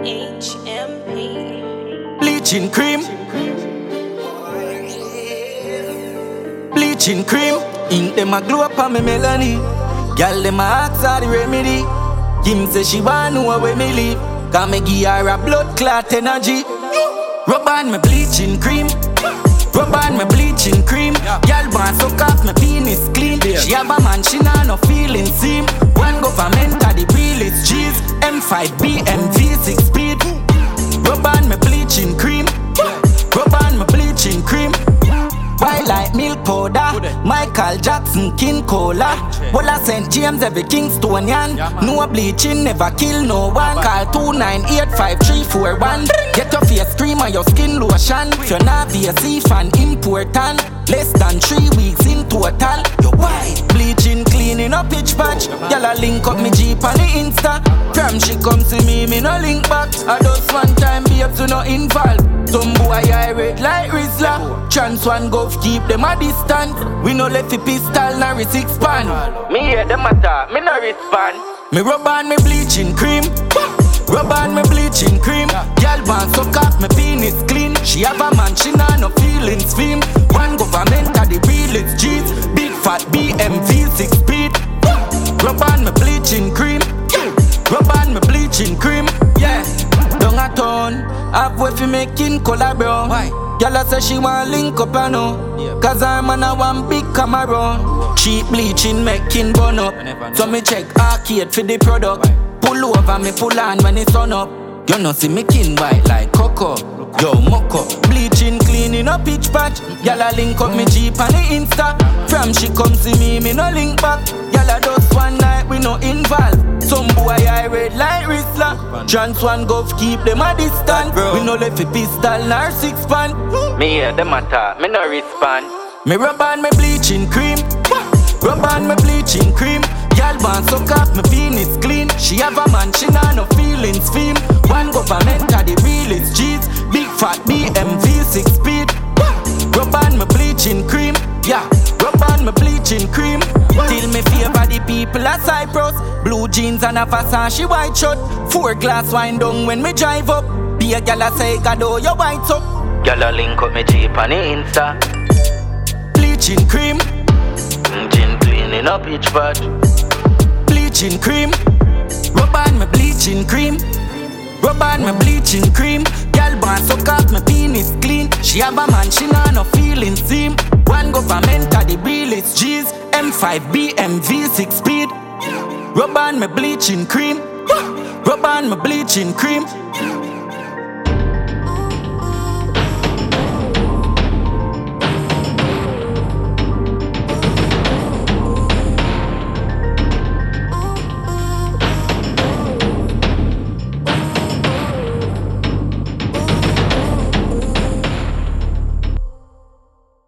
HMP. Bleaching cream. Bleaching cream. Ink them a glow up on me melody. Girl them a ask her the remedy. Kim say she want know where me live. Cause me give her a blood clot energy. Rub on me bleaching cream. Rub on me bleaching cream. Girl want suck off me penis clean. She have a man, she nah no feeling seam. One government a the realest G's. M5 BMV 6 speed. Rub on me bleaching cream. Rub on me bleaching cream. White like milk powder. Michael Jackson, King Cola. Bola St. James, every Kingstonian. No bleaching, never kill no one. Call 2985341. Get your face cream or your skin lotion. If you're not VSC fan, important. Less than 3 weeks in total. You're white, bleaching, cleaning up pitch patch. Y'all link up me Jeep on the Insta. From she come see me no link back. I just one time babes to no involved. Some boy irate like Rizla. Chance one go keep them a distance. We no left the pistol nor a 6 pan. Me hear them attack, me no respond. Me rub on me bleaching cream. Rub on me bleaching cream. Girl want suck off me penis clean. She have a man, she nah no feelings fame. One government a the realest G's. Big fat BMV 6 speed. Rub on me bleaching cream. Rub on me bleaching cream. Yeah. Down a town, halfway fi making color brown. Girl a say she want link up and know. Cause her man a one big Cameroon. Cheap bleaching making burn up. So me check arcade for the product. Pull over me pull on when it's sun up. You know see me kin white like cocoa. Yo moko, bleaching cleaning up pitch patch. Girl a link up me Jeep on the Insta. From she come see me no link back. Girl a just one night we no involved. Some boy irate like Rizla. Chance one go keep them a distance. We no left a pistol nor 6 pan. Me hear them attack, me no respond. Me rub on me bleaching cream. Rub on me bleaching cream. Girl want suck off me penis clean. She have a man, she nah no feelings fame. One government a the realest G's. Big fat BMV 6 speed. Rub on me bleaching cream. Yeah, rub on me bleaching cream. Till me favor the people of Cyprus. Blue jeans and a Versace white shirt. 4 glass wine down when me drive up. Be a gal a say God oh you white up. Gal a link up me Jeep on the Insta. Bleaching cream. Engine cleaning up each part. Bleaching cream. Rub on me bleaching cream. Rub on me bleaching cream. Girl want suck off me penis clean. She have a man, she nah no feeling seam. One government a the realest G's. M5 BMV 6 speed. Rub on me bleaching cream. Rub on me bleaching cream.